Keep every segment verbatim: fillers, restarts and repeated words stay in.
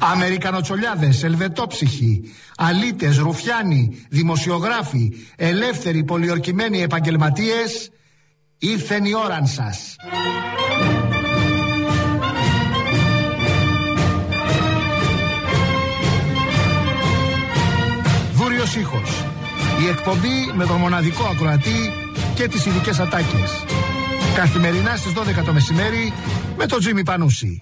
Αμερικανοτσολιάδες, ελβετόψυχοι, αλήτες, ρουφιάνοι, δημοσιογράφοι, ελεύθεροι, πολιορκημένοι επαγγελματίες, ήρθεν η ώραν σας. Δούριος ήχος. Η εκπομπή με τον μοναδικό ακροατή και τις ειδικές ατάκες. Καθημερινά στις δώδεκα το μεσημέρι με τον Τζίμι Πανούση.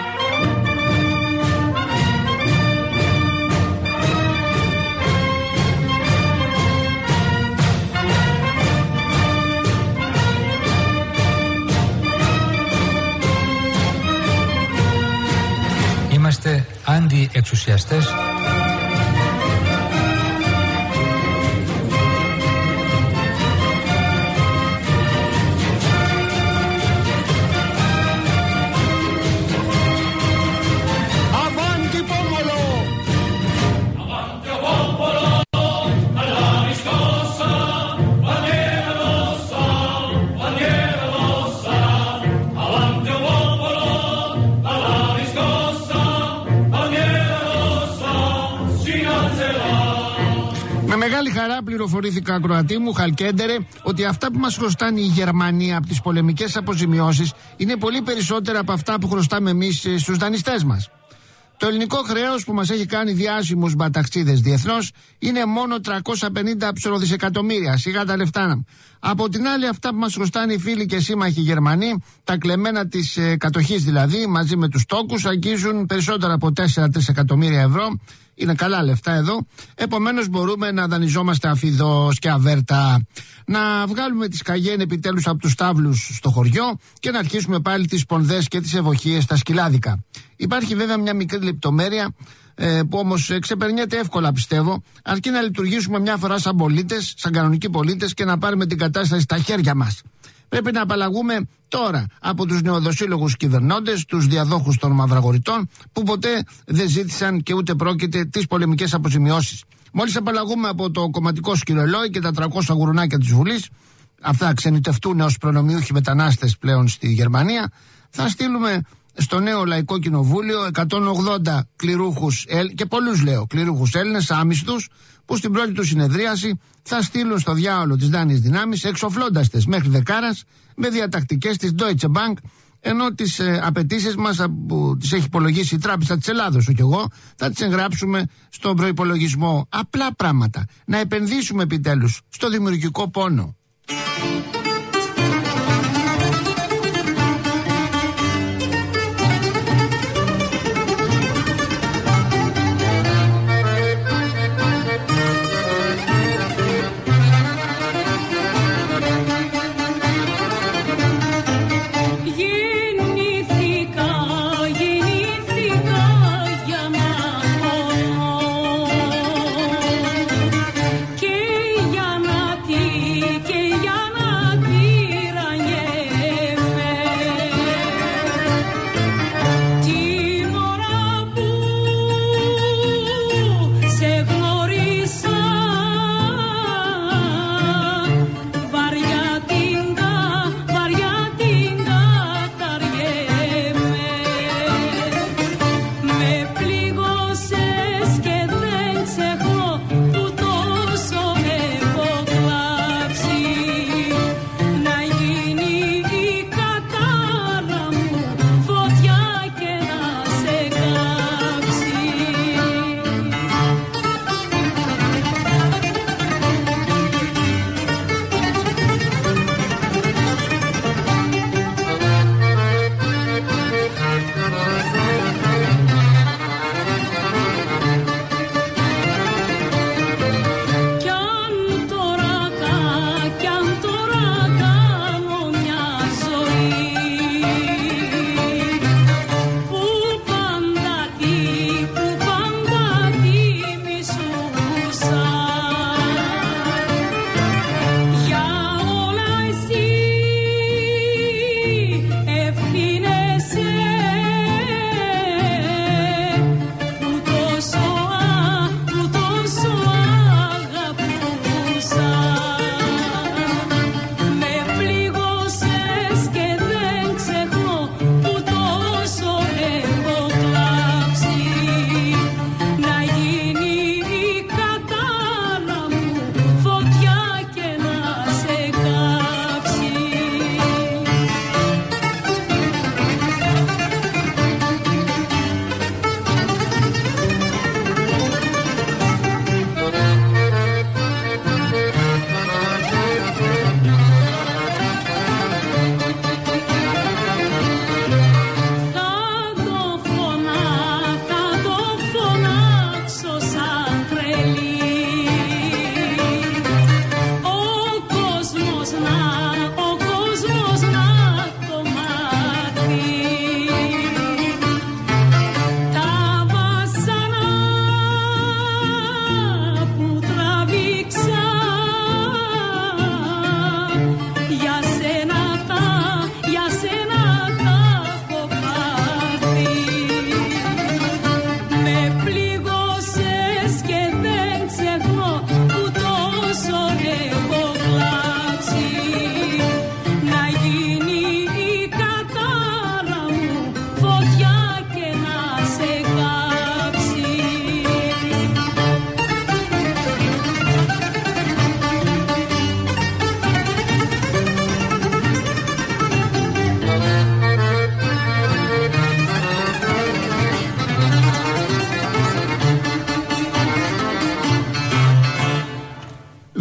Είμαστε αντιεξουσιαστές. Μεγάλη χαρά πληροφορήθηκα, ακροατή μου, Χαλκέντερε, ότι αυτά που μας χρωστάνε η Γερμανία από τις πολεμικές αποζημιώσεις είναι πολύ περισσότερα από αυτά που χρωστάμε εμείς στους δανειστές μας. Το ελληνικό χρέος που μας έχει κάνει διάσημους μπαταξίδες διεθνώς είναι μόνο τριακόσια πενήντα ψωροδισεκατομμύρια. Σιγά τα λεφτά. Από την άλλη, αυτά που μας χρωστάνε οι φίλοι και σύμμαχοι Γερμανοί, τα κλεμμένα της ε, κατοχής δηλαδή, μαζί με τους τόκους, αγγίζουν περισσότερα από τέσσερα τρισεκατομμύρια ευρώ. Είναι καλά λεφτά εδώ. Επομένως, μπορούμε να δανειζόμαστε αφιδώς και αβέρτα. Να βγάλουμε τις Καγέν επιτέλους από τους τάβλους στο χωριό και να αρχίσουμε πάλι τις πονδές και τις ευοχίες στα σκυλάδικα. Υπάρχει βέβαια μια μικρή λεπτομέρεια ε, που όμως ε, ξεπερνιέται εύκολα, πιστεύω, αρκεί να λειτουργήσουμε μια φορά σαν πολίτες, σαν κανονικοί πολίτες και να πάρουμε την κατάσταση στα χέρια μας. Πρέπει να απαλλαγούμε τώρα από τους νεοδοσύλλογους κυβερνώντες, τους διαδόχους των μαυραγοριτών, που ποτέ δεν ζήτησαν και ούτε πρόκειται τις πολεμικές αποζημιώσεις. Μόλις απαλλαγούμε από το κομματικό σκυρολόι και τα τριακόσια γουρουνάκια της Βουλής, αυτά ξενιτευτούν ως προνομιούχοι μετανάστες πλέον στη Γερμανία, θα στείλουμε στο νέο Λαϊκό Κοινοβούλιο εκατόν ογδόντα κληρούχους, και πολλούς λέω κληρούχους Έλληνες άμυστους, που στην πρώτη του συνεδρίαση θα στείλουν στο διάολο τις δάνειες δυνάμεις, εξοφλώντας τες μέχρι δεκάρας με διατακτικές της Deutsche Bank, ενώ τις ε, απαιτήσεις μας που τις έχει υπολογίσει η Τράπεζα της Ελλάδος, όχι εγώ, θα τις εγγράψουμε στον προϋπολογισμό. Απλά πράγματα. Να επενδύσουμε επιτέλους στο δημιουργικό πόνο.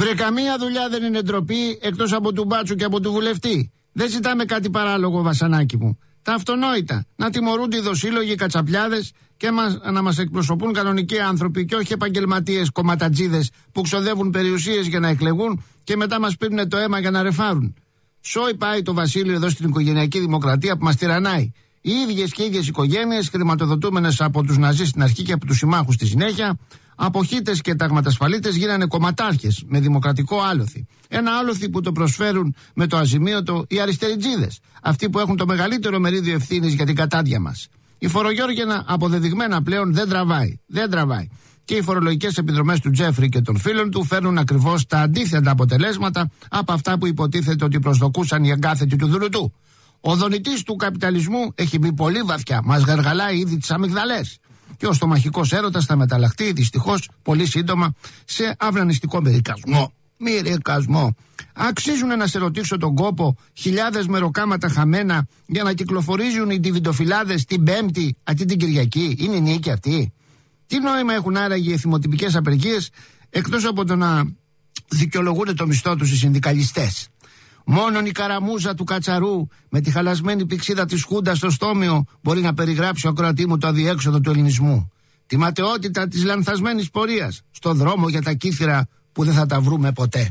Βρε, καμία δουλειά δεν είναι ντροπή εκτός από του μπάτσου και από του βουλευτή. Δεν ζητάμε κάτι παράλογο, βασανάκι μου. Τα αυτονόητα. Να τιμωρούνται οι δοσύλλογοι, οι κατσαπλιάδες και μας, να μας εκπροσωπούν κανονικοί άνθρωποι και όχι επαγγελματίες κομματατζίδες που ξοδεύουν περιουσίες για να εκλεγούν και μετά μας πίνουν το αίμα για να ρεφάρουν. Σόι πάει το βασίλειο εδώ στην οικογενειακή δημοκρατία που μας τυραννάει. Οι ίδιες και ίδιες οικογένειες, χρηματοδοτούμενες από τους Ναζί στην αρχή και από τους συμμάχους στη συνέχεια, αποχήτες και ταγματασφαλίτες γίνανε κομματάρχες με δημοκρατικό άλοθη. Ένα άλοθη που το προσφέρουν με το αζημίωτο οι αριστεριτζίδες, αυτοί που έχουν το μεγαλύτερο μερίδιο ευθύνης για την κατάδια μας. Η φορογιώργαινα αποδεδειγμένα πλέον δεν τραβάει. Δεν τραβάει. Και οι φορολογικές επιδρομές του Τζέφρι και των φίλων του φέρνουν ακριβώς τα αντίθετα αποτελέσματα από αυτά που υποτίθεται ότι προσδοκούσαν οι εγκάθετοι του Δουλουτού. Ο δονητής του καπιταλισμού έχει μπει πολύ βαθιά. Μας γαργαλάει ήδη τις αμυγδαλές. Και ο στομαχικός έρωτας θα μεταλλαχτεί δυστυχώς πολύ σύντομα σε αυνανιστικό μερικασμό. Μερικασμό. Αξίζουν να σε ρωτήσω τον κόπο χιλιάδες μεροκάματα χαμένα για να κυκλοφορίζουν οι ντιβιντοφυλάδες την Πέμπτη αντί την Κυριακή? Είναι νίκη αυτή? Τι νόημα έχουν άραγε οι θυμοτυπικές απεργίες εκτός από το να δικαιολογούν το μισθό τους οι συνδικαλιστές? Μόνον η καραμούζα του Κατσαρού με τη χαλασμένη πηξίδα της Χούντας στο στόμιο μπορεί να περιγράψει ο ακροατή μου το αδιέξοδο του ελληνισμού. Τη ματαιότητα της λανθασμένης πορείας στο δρόμο για τα κύθυρα που δεν θα τα βρούμε ποτέ.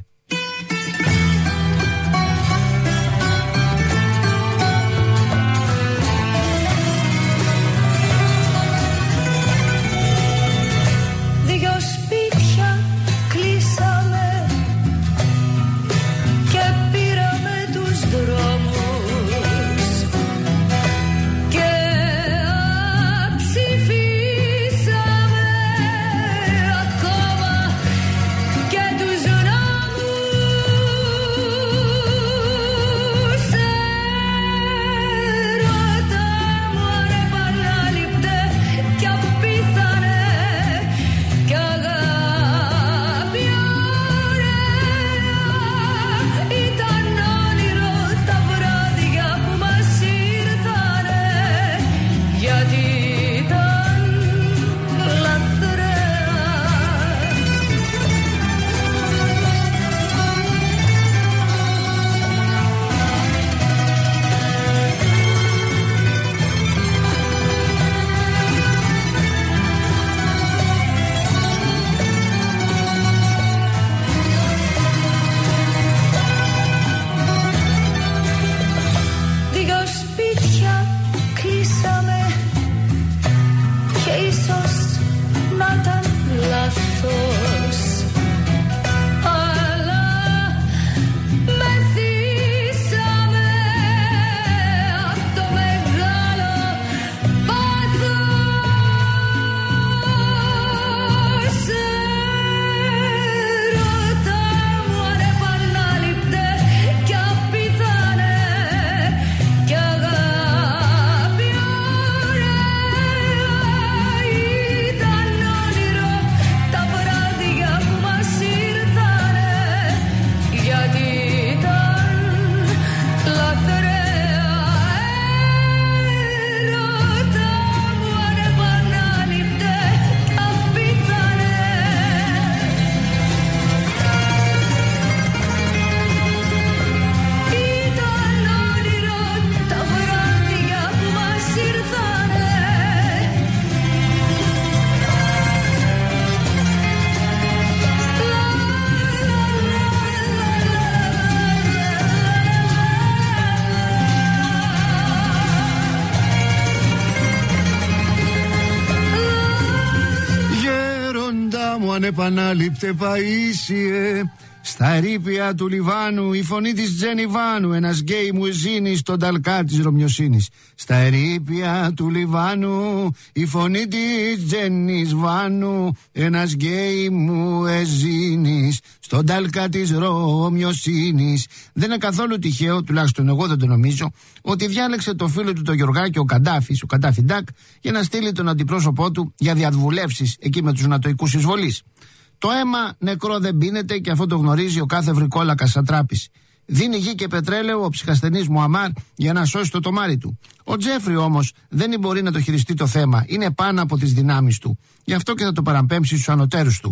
Ανεπανάληπτε Παΐσιε, στα ερείπια του Λιβάνου η φωνή της Τζενιβάνου, ένας γκέι μου εζήνει στον ταλκά της Ρωμιοσύνης. Στα ερείπια του Λιβάνου η φωνή της Τζενιβάνου, ένας γκέι μου εζήνει στον ταλκά της Ρωμιοσύνης. Δεν είναι καθόλου τυχαίο, τουλάχιστον εγώ δεν το νομίζω, ότι διάλεξε το φίλο του το Γιωργάκη ο Καντάφης, ο Καντάφη Ντάκ, για να στείλει τον αντιπρόσωπό του για διαβουλεύσεις εκεί με τους νατοικούς εισβολείς. Το αίμα νεκρό δεν πίνεται και αυτό το γνωρίζει ο κάθε βρικόλακας σατράπης. Δίνει γη και πετρέλαιο ο ψυχασθενής Μουαμάρ για να σώσει το τομάρι του. Ο Τζέφρι όμως δεν μπορεί να το χειριστεί το θέμα. Είναι πάνω από τις δυνάμεις του. Γι' αυτό και θα το παραπέμψει στους ανωτέρους του.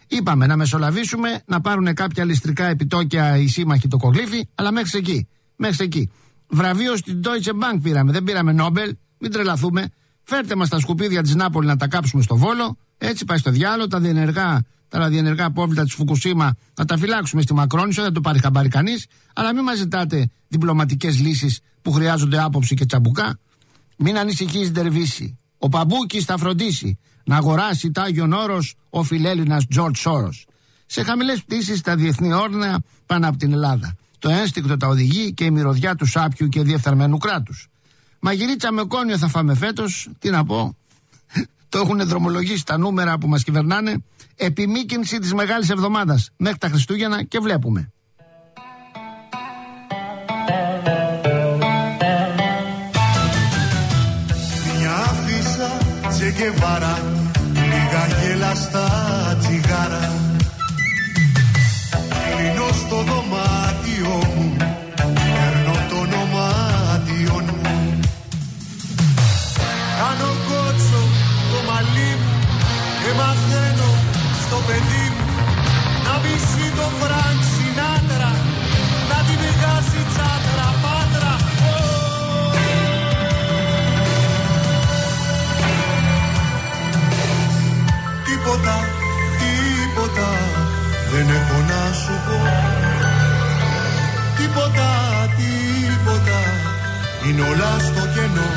Είπαμε να μεσολαβήσουμε, να πάρουν κάποια ληστρικά επιτόκια οι σύμμαχοι το κογλίφι, αλλά μέχρι εκεί. Μέχρι εκεί. Βραβείο στην Deutsche Bank πήραμε, δεν πήραμε Νόμπελ, μην τρελαθούμε. Φέρτε μας τα σκουπίδια της Νάπολη να τα κάψουμε στο Βόλο. Έτσι πάει στο διάλογο, τα διενεργά, τα ραδιενεργά απόβλητα της Φουκουσίμα να τα φυλάξουμε στη Μακρόνισσο, δεν το πάρει χαμπάρι κανείς. Αλλά μην μας ζητάτε διπλωματικές λύσεις που χρειάζονται άποψη και τσαμπουκά. Μην ανησυχείς, Ντερβίση. Ο Παμπούκης θα φροντίσει να αγοράσει τάγιον όρος ο φιλέλληνας Τζορτζ Σόρος. Σε χαμηλές πτήσεις τα διεθνή όρνα πάνω από την Ελλάδα. Το ένστικτο τα οδηγεί και η μυρωδιά του σάπιου και διεφθαρμένου κράτους. Μαγειρίτσα με κόνιο θα φάμε φέτος, τι να πω. Το έχουν δρομολογήσει τα νούμερα που μας κυβερνάνε. Επιμήκυνση της Μεγάλης Εβδομάδας μέχρι τα Χριστούγεννα και βλέπουμε. Μια αφίσα Τσεκεβάρα, λίγα γελαστά τσιγάρα. Κλείνω στο δωμάτιο μου, παίρνω το ονομάτιον μου. Κάνω κότσο το μαλλί μου και μαθαίνω στο παιδί μου να μισεί το Φρανκ Σινάτρα, να τη βγάζει τσάτρα πάτρα. Τίποτα, τίποτα δεν έχω να σου πω. Τίποτα, τίποτα είναι όλα στο κενό.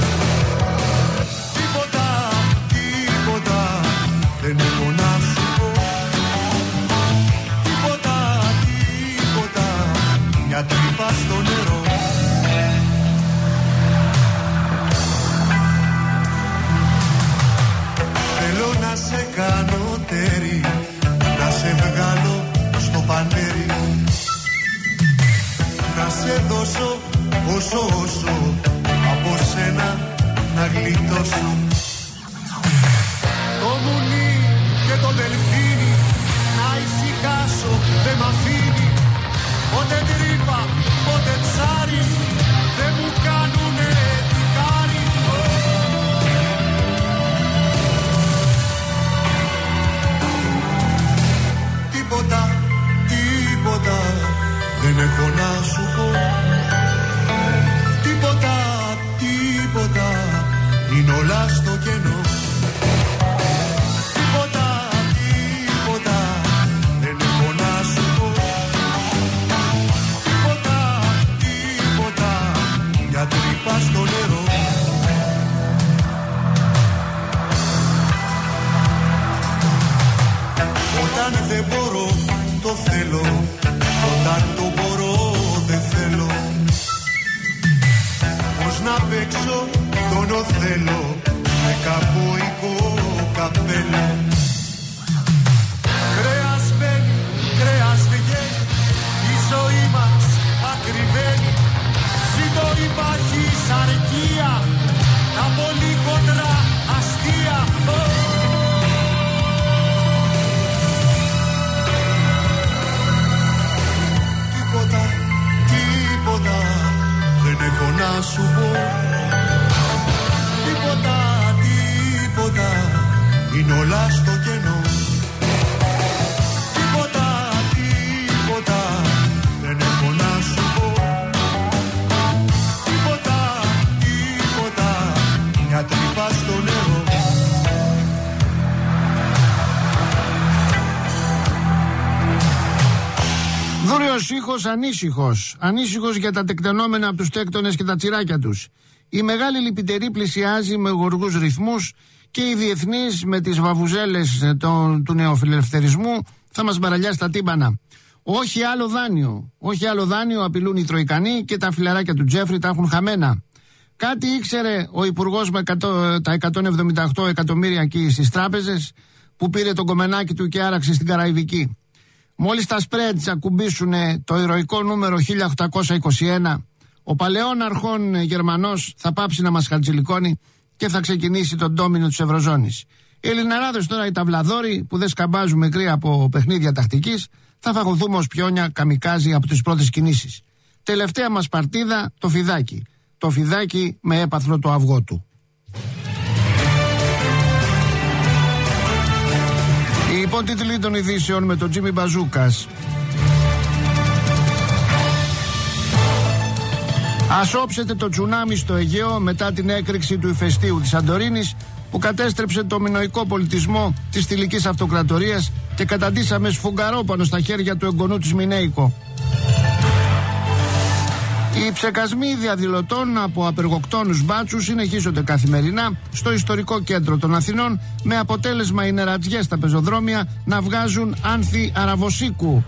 Τίποτα, τίποτα δεν έχω να σου πω. Τίποτα, τίποτα, μια τρύπα στο νερό. Θέλω να σε κάνω τέρι, να σε βγάλω στο πανέρι, να σε δώσω όσο όσο από σένα να γλιτώσω. Το μουνί και το δελφίνι να ησυχάσω δεν μ' αφήνει. Πότε τρύπα, πότε ψάρι δεν μου κάνουνε τικάρι. Τίποτα, τίποτα δεν έχω να σου πω. Τίποτα, τίποτα είναι όλα στο κενό. Τίποτα, τίποτα δεν έχω να σου πω. Τίποτα, τίποτα μια τρύπα στο νερό. Όταν δεν μπορώ το θέλω, όταν το μπορώ δεν θέλω. Πώς να παίξω τον Οθέλο με καμποϊκό καπέλο. Κρέας μπαίνει, κρέας βγαίνει, η ζωή μας ακριβένει. Ζήτω η παχής αρκεία, τα πολύ χοντρά αστεία. Τίποτα, τίποτα δεν έχω να σου πω. Τίποτα, τίποτα είναι όλα στο κενό. Τίποτα, τίποτα δεν έχω να σου πω. Τίποτα, τίποτα μια τρύπα στο νερό. Δούριος ήχος ανήσυχος. Ανήσυχος για τα τεκτενόμενα από τους τέκτονες και τα τσιράκια τους. Η μεγάλη λυπητερή πλησιάζει με γοργούς ρυθμούς και οι διεθνείς με τις βαβουζέλες του νεοφιλελευθερισμού θα μας μπαραλιάσει τα τύμπανα. Όχι άλλο δάνειο. Όχι άλλο δάνειο απειλούν οι Τροϊκανοί και τα φιλαράκια του Τζέφρι τα έχουν χαμένα. Κάτι ήξερε ο υπουργός με τα εκατόν εβδομήντα οκτώ εκατομμύρια εκεί στις τράπεζες που πήρε τον κομμενάκι του και άραξε στην Καραϊβική. Μόλις τα spreads ακουμπήσουν το ηρωικό νούμερο χίλια οκτακόσια είκοσι ένα, ο παλαιόν αρχών Γερμανός θα πάψει να μας χαρτζηλικώνει και θα ξεκινήσει τον ντόμινο της Ευρωζώνης. Οι Ελληναράδες τώρα, οι ταυλαδόροι που δεν σκαμπάζουν μικρή από παιχνίδια τακτικής, θα φαγωθούμε ως πιόνια καμικάζι από τις πρώτες κινήσεις. Τελευταία μας παρτίδα, το φιδάκι. Το φιδάκι με έπαθλο το αυγό του. Η Λοιπόν, τίτλοι των ειδήσεων με τον Τζίμι Μπαζούκας. Ας όψετε το τσουνάμι στο Αιγαίο μετά την έκρηξη του ηφαιστείου της Σαντορίνης που κατέστρεψε το μινωικό πολιτισμό της θηλυκής αυτοκρατορίας και καταντήσαμε σφουγγαρόπανο στα χέρια του εγγονού της Μινέικο. Οι ψεκασμοί διαδηλωτών από απεργοκτόνους μπάτσους συνεχίζονται καθημερινά στο ιστορικό κέντρο των Αθηνών, με αποτέλεσμα οι νερατζιές στα πεζοδρόμια να βγάζουν άνθη αραβοσίκου.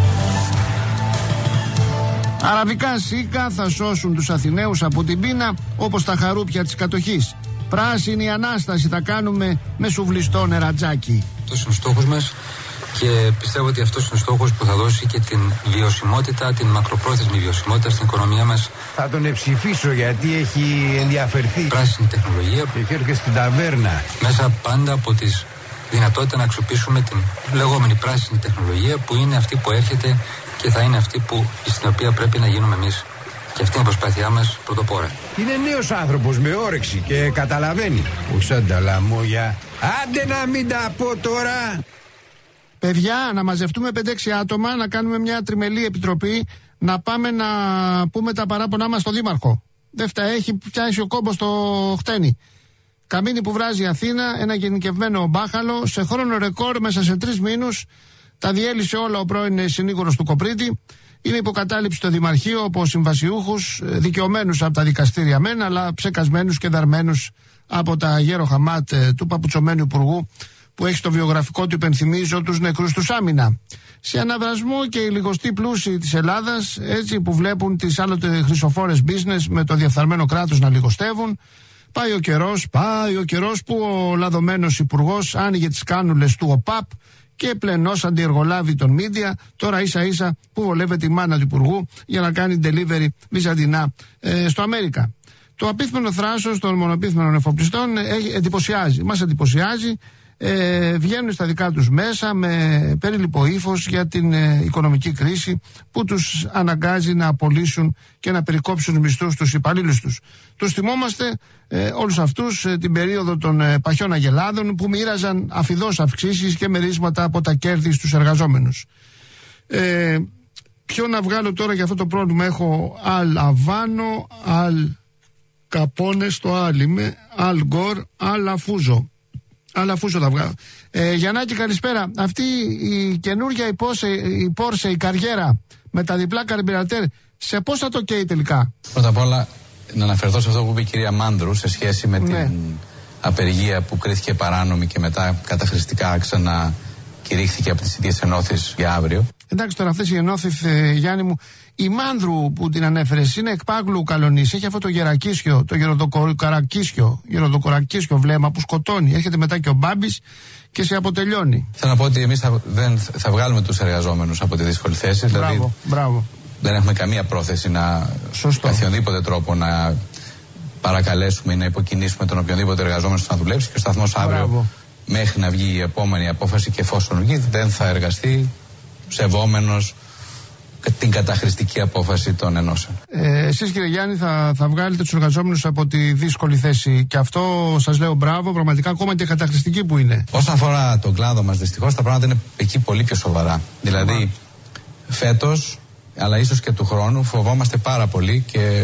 Αραβικά σίκα θα σώσουν τους Αθηναίους από την πείνα όπως τα χαρούπια της κατοχής. Πράσινη Ανάσταση θα κάνουμε με σουβλιστό νερατζάκι. Αυτός είναι ο στόχος μας και πιστεύω ότι αυτός είναι ο στόχος που θα δώσει και την βιωσιμότητα, την μακροπρόθεσμη βιωσιμότητα στην οικονομία μας. Θα τον εψηφίσω γιατί έχει ενδιαφερθεί. Πράσινη τεχνολογία. Και έχει έρθει στην ταβέρνα. Μέσα πάντα από τις δυνατότητα να αξιοποιήσουμε την λεγόμενη πράσινη τεχνολογία που είναι αυτή που έρχεται και θα είναι αυτή που, στην οποία πρέπει να γίνουμε εμείς. Και αυτή είναι η προσπάθειά μας πρωτοπόρα. Είναι νέος άνθρωπος με όρεξη και καταλαβαίνει. Ουσάν τα λαμόγια. Άντε να μην τα πω τώρα. Παιδιά, να μαζευτούμε πέντε έξι άτομα, να κάνουμε μια τριμελή επιτροπή, να πάμε να πούμε τα παράπονά μας στον Δήμαρχο. Δεν φταίει, έχει πιάσει ο κόμπος στο χτένι. Καμίνι που βράζει η Αθήνα, ένα γενικευμένο μπάχαλο, σε χρόνο ρεκόρ μέσα σε τρεις μήνους. Τα διέλυσε όλα ο πρώην συνήγορος του Κοπρίτη. Είναι υποκατάληψη στο Δημαρχείο από συμβασιούχους, δικαιωμένους από τα δικαστήρια μεν, αλλά ψεκασμένους και δαρμένους από τα γέρο χαμάτ του παπουτσωμένου υπουργού, που έχει στο βιογραφικό του, υπενθυμίζω, τους νεκρούς τους άμυνα. Σε αναβρασμό και οι λιγοστοί πλούσιοι της Ελλάδας, έτσι που βλέπουν τις άλλοτε χρυσοφόρες business με το διεφθαρμένο κράτος να λιγοστεύουν, πάει ο καιρός, πάει ο καιρός που ο λαδωμένος υπουργός άνοιγε τις κάνουλες του ΟΠΑΠ και πλενός αντιεργολάβει των μίντια, τώρα ίσα ίσα που βολεύεται η μάνα του υπουργού για να κάνει delivery βυζαντινά ε, στο Αμέρικα. Το απίθμενο θράσος των μονοπίθμενων εφοπλιστών ε, εντυπωσιάζει, μας εντυπωσιάζει. Ε, βγαίνουν στα δικά τους μέσα με περίληπο ύφος για την ε, οικονομική κρίση που τους αναγκάζει να απολύσουν και να περικόψουν μισθούς τους υπαλλήλους τους. Τους θυμόμαστε ε, όλους αυτούς ε, την περίοδο των ε, παχιών αγελάδων που μοίραζαν αφιδώς αυξήσεις και μερίσματα από τα κέρδη στους εργαζόμενους. Ε, ποιο να βγάλω τώρα για αυτό το πρόβλημα? Έχω Αλ Αβάνο, Αλ Καπόνε στο Άλιμε, Αλ Γκορ, Αλ Αφούζο. Αλλά αφού θα βγάλω. Ε, Γιαννάκη, καλησπέρα. Αυτή η καινούργια η Porsche, η, Porsche, η καριέρα με τα διπλά καρμπιρατέρ, σε πώς θα το καίει τελικά? Πρώτα απ' όλα, να αναφερθώ σε αυτό που είπε η κυρία Μάνδρου σε σχέση με ναι. την απεργία που κρίθηκε παράνομη και μετά καταχρηστικά ξανακηρύχθηκε από τις ίδιες ενώθεις για αύριο. Εντάξει, τώρα αυτές οι ενώθεις, ε, Γιάννη μου, η Μάνδρου που την ανέφερες είναι εκπάγλου καλονής. Έχει αυτό το γερακίσιο, το γεροδοκορακίσιο, γεροδοκορακίσιο βλέμμα που σκοτώνει. Έρχεται μετά και ο Μπάμπης και σε αποτελειώνει. Θέλω να πω ότι εμείς θα, δεν θα βγάλουμε τους εργαζόμενους από τη δύσκολη θέση. Μπράβο, δηλαδή, μπράβο. Δεν έχουμε καμία πρόθεση να καθιονδήποτε τρόπο να παρακαλέσουμε ή να υποκινήσουμε τον οποιονδήποτε εργαζόμενο να δουλέψει. Και ο σταθμός αύριο, μέχρι να βγει η επόμενη απόφαση και εφόσον βγει, δεν θα εργαστεί σεβόμενος την καταχρηστική απόφαση των ενώσεων. Ε, εσείς, κύριε Γιάννη, θα, θα βγάλετε τους εργαζόμενους από τη δύσκολη θέση και αυτό σας λέω μπράβο, πραγματικά, ακόμα και καταχρηστική που είναι. Όσον αφορά τον κλάδο μας, δυστυχώς τα πράγματα είναι εκεί πολύ πιο σοβαρά. Δηλαδή, Μα. φέτος, αλλά ίσως και του χρόνου, φοβόμαστε πάρα πολύ και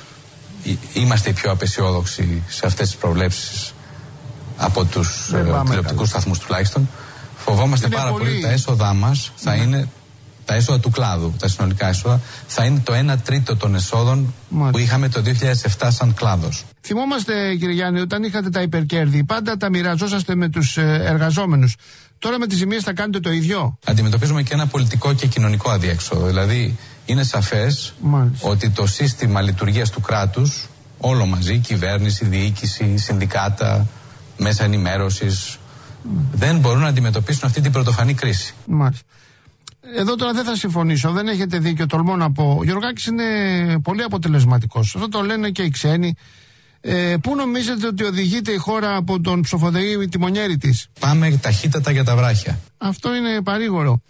είμαστε οι πιο απαισιόδοξοι σε αυτές τις προβλέψεις από τους τηλεοπτικούς σταθμούς τουλάχιστον. Φοβόμαστε είναι πάρα πολύ ότι τα έσοδά μας θα ναι. είναι. Τα έσοδα του κλάδου, τα συνολικά έσοδα, θα είναι το ένα τρίτο των εσόδων Μάλιστα. που είχαμε το δύο χιλιάδες επτά σαν κλάδος. Θυμόμαστε, κύριε Γιάννη, όταν είχατε τα υπερκέρδη, πάντα τα μοιραζόσαστε με τους εργαζόμενους. Τώρα με τις ζημίες θα κάνετε το ίδιο? Αντιμετωπίζουμε και ένα πολιτικό και κοινωνικό αδιέξοδο. Δηλαδή, είναι σαφές Μάλιστα. ότι το σύστημα λειτουργίας του κράτους, όλο μαζί, κυβέρνηση, διοίκηση, συνδικάτα, μέσα ενημέρωσης, δεν μπορούν να αντιμετωπίσουν αυτή την πρωτοφανή κρίση. Μάλιστα. Εδώ τώρα δεν θα συμφωνήσω, δεν έχετε δίκιο, τολμώ να πω. Ο Γιωργάκης είναι πολύ αποτελεσματικός. Αυτό το λένε και οι ξένοι. Ε, πού νομίζετε ότι οδηγείται η χώρα από τον ψοφοδεή τιμονιέρη της? Πάμε ταχύτατα για τα βράχια. Αυτό είναι παρήγορο.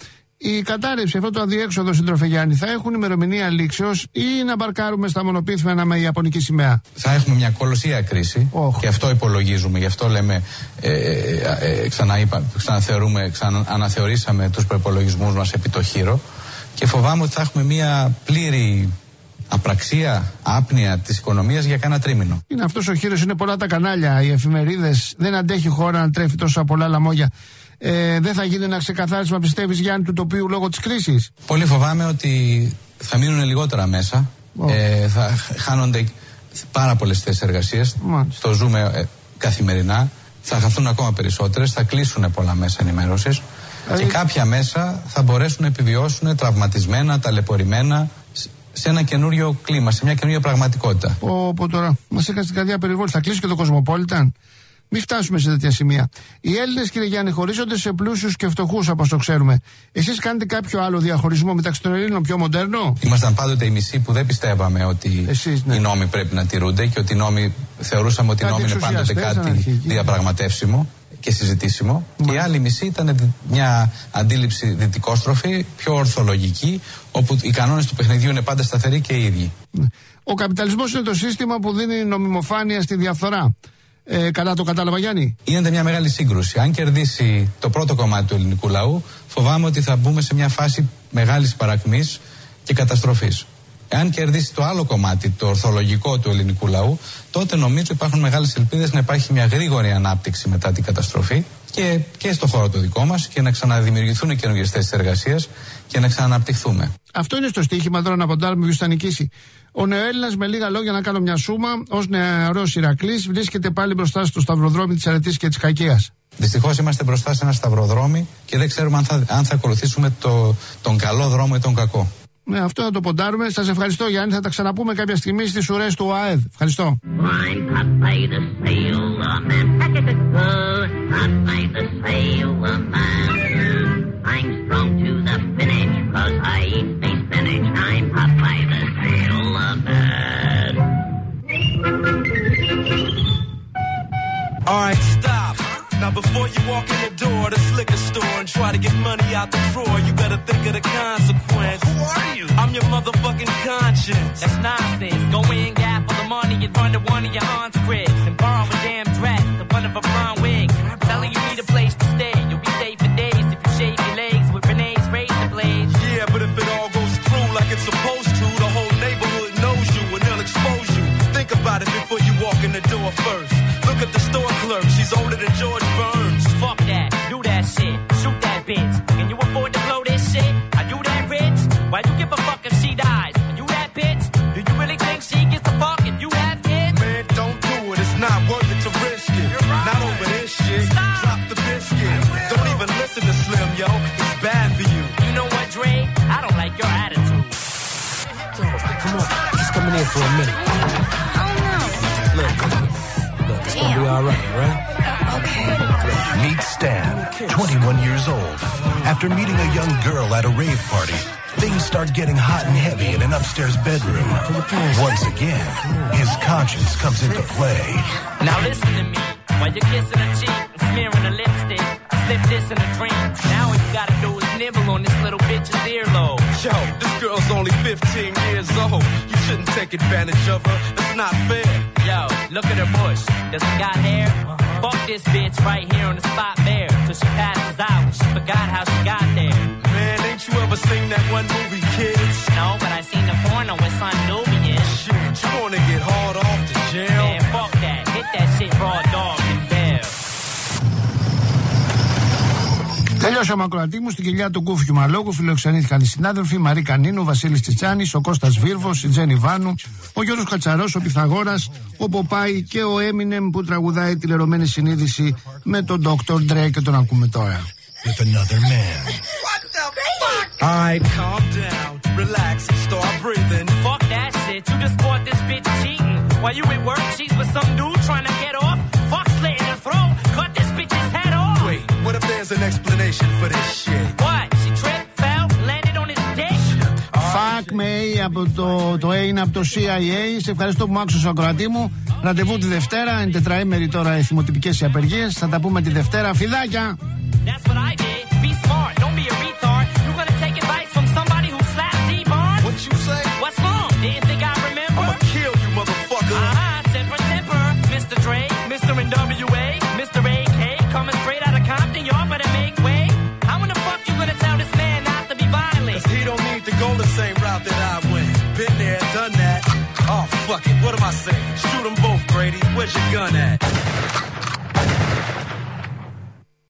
Η κατάρρευση, αυτό το αδιέξοδο, συντροφέ Γιάννη, θα έχουν ημερομηνία λήξεως ή να μπαρκάρουμε στα μονοπίθμενα με ιαπωνική σημαία? Θα έχουμε μια κολοσσία κρίση oh. και αυτό υπολογίζουμε. Γι' αυτό λέμε, ε, ε, ε, ξαναείπα, ξαναθεωρούμε, ξανααναθεωρήσαμε τους προϋπολογισμούς μας επί το χείρο και φοβάμαι ότι θα έχουμε μια πλήρη απραξία, άπνοια της οικονομίας για κάνα τρίμηνο. Είναι αυτός ο χείρος, είναι πολλά τα κανάλια, οι εφημερίδες, δεν αντέχει η χώρα να τρέφει τόσα πολλά λαμόγια. Ε, δεν θα γίνει ένα ξεκαθάρισμα, πιστεύεις, Γιάννη, του τοπίου λόγω της κρίσης? Πολύ φοβάμαι ότι θα μείνουν λιγότερα μέσα. Oh. Ε, θα χάνονται πάρα πολλές θέσεις εργασίας. Oh. Το ζούμε ε, καθημερινά. Θα χαθούν ακόμα περισσότερες. Θα κλείσουν πολλά μέσα ενημέρωσης. Oh. Και κάποια μέσα θα μπορέσουν να επιβιώσουν τραυματισμένα, ταλαιπωρημένα, σε ένα καινούριο κλίμα, σε μια καινούργια πραγματικότητα. Πω, πω τώρα, μας έκανε την καρδιά περιβόλη. Θα κλείσει και το Κοσμοπόλιταν. Μην φτάσουμε σε τέτοια σημεία. Οι Έλληνες, κύριε Γιάννη, χωρίζονται σε πλούσιους και φτωχούς, όπως το ξέρουμε. Εσείς κάνετε κάποιο άλλο διαχωρισμό μεταξύ των Ελλήνων πιο μοντέρνο? Ήμασταν πάντοτε οι μισοί που δεν πιστεύαμε ότι Εσείς, ναι. οι νόμοι πρέπει να τηρούνται και ότι οι νόμοι, θεωρούσαμε ότι οι νόμοι είναι πάντοτε κάτι αναρχική. διαπραγματεύσιμο και συζητήσιμο. Μα. Και η άλλη μισή ήταν μια αντίληψη δυτικόστροφη, πιο ορθολογική, όπου οι κανόνες του παιχνιδιού είναι πάντα σταθεροί και οι ίδιοι. Ο καπιταλισμός είναι το σύστημα που δίνει νομιμοφάνεια στη διαφθορά. Ε, καλά το κατάλαβα, Γιάννη? Είναι μια μεγάλη σύγκρουση. Αν κερδίσει το πρώτο κομμάτι του ελληνικού λαού, φοβάμαι ότι θα μπούμε σε μια φάση μεγάλης παρακμής και καταστροφής. Εάν κερδίσει το άλλο κομμάτι, το ορθολογικό του ελληνικού λαού, τότε νομίζω υπάρχουν μεγάλες ελπίδες να υπάρχει μια γρήγορη ανάπτυξη μετά την καταστροφή και, και στο χώρο το δικό μας και να ξαναδημιουργηθούν καινούργιες θέσεις εργασίας και να ξαναναπτυχθούμε. Αυτό είναι στο στοίχημα τώρα να ποντάρουμε ποιος θα νικήσει. Ο νεοέλληνας, με λίγα λόγια να κάνω μια σούμα, ως νεαρός Ηρακλής, βρίσκεται πάλι μπροστά στο σταυροδρόμι της αρετής και της κακίας. Δυστυχώς είμαστε μπροστά σε ένα σταυροδρόμι και δεν ξέρουμε αν θα, αν θα ακολουθήσουμε το, τον καλό δρόμο ή τον κακό. Ναι, αυτό θα το ποντάρουμε. Σας ευχαριστώ, Γιάννη. Θα τα ξαναπούμε κάποια στιγμή στις ουρές του ΟΑΕΔ. Ευχαριστώ. Alright, stop. Now before you walk in the door of this liquor store and try to get money out the drawer, you better think of the consequence. Who are you? I'm your motherfucking conscience. That's nonsense. Go in, gap for the money in front of one of your aunt's cribs and borrow a damn dress, the one of a brown wig. Telling you need a place to stay. You'll be safe for days if you shave your legs with Renee's razor blades. Yeah, but if it all goes through like it's supposed to, the whole neighborhood knows you and they'll expose you. Think about it before you walk in the door first. Look at the store clerk, she's older than George Burns. Fuck that, do that shit, shoot that bitch. Can you afford to blow this shit? Are you that rich? Why you give a fuck if she dies? Are you that bitch? Do you really think she gets a fuck if you have kids? Man, don't do it, it's not worth it to risk it. Right. Not over this shit, Stop. Drop the biscuit. Don't even listen to Slim, yo, it's bad for you. You know what, Dre? I don't like your attitude. Yo, come on, just come in here for a minute. Oh no. Look, look, it's gonna be alright, right? Okay. Meet Stan, twenty-one years old. After meeting a young girl at a rave party, things start getting hot and heavy in an upstairs bedroom. Once again, his conscience comes into play. Now listen to me. While you're kissing her cheek and smearing her lipstick, slip this in a drink. Now all you gotta do is nibble on this little bitch's earlobe. Yo, this girl's only fifteen years old. You shouldn't take advantage of her. That's not fair. Yo, look at her bush. Does it got hair? Fuck this bitch right here on the spot bare. Till she passes out. She forgot how she got there. Man, ain't you ever seen that one movie, Kids? No, but I seen the porno with Son Nubian. Shit, you wanna get hard off to jail? Man, fuck that. Hit that shit raw dog and bear. Τέλειωσε ο Μακροατή μου στην κοιλιά του Κούφιου Μαλόγου. Φιλοξενήθηκαν οι συνάδελφοι Μαρή Κανίνου, ο Βασίλης Τσιτσάνης, ο Κώστας Βίρβος, η Τζένι Βάνου, ο Γιώργος Κατσαρός, ο Πιθαγόρας, ο Ποπάι και ο Έμινεμ που τραγουδάει τη λερωμένη συνείδηση με τον ντόκτορ Ντρέ και τον ακούμε τώρα. With another man. What the fuck? Alright, calm down, relax and start breathing. Fuck that shit, you just caught this bitch cheating. While you at work, she's with some dude trying to get off. Fuck slit in her throat, cut this bitch's head off. Wait, what if there's an explanation for this shit? What? She tripped, fell, landed on his dick? Fuck me από το, το A είναι από το σι άι έι. Σε ευχαριστώ που μου άκουσες, ακροατή μου. Ραντεβού τη Δευτέρα, είναι τετραήμερη τώρα οι θυμοτυπικές οι απεργίες. Θα τα πούμε τη Δευτέρα, φιδάκια. That's what I did. Be smart, don't be a retard. You gonna me. Cause he don't need to go the same route that I went. Been there, done that. Oh, fuck it, what am I saying? Shoot them both, Brady. Where's your gun at?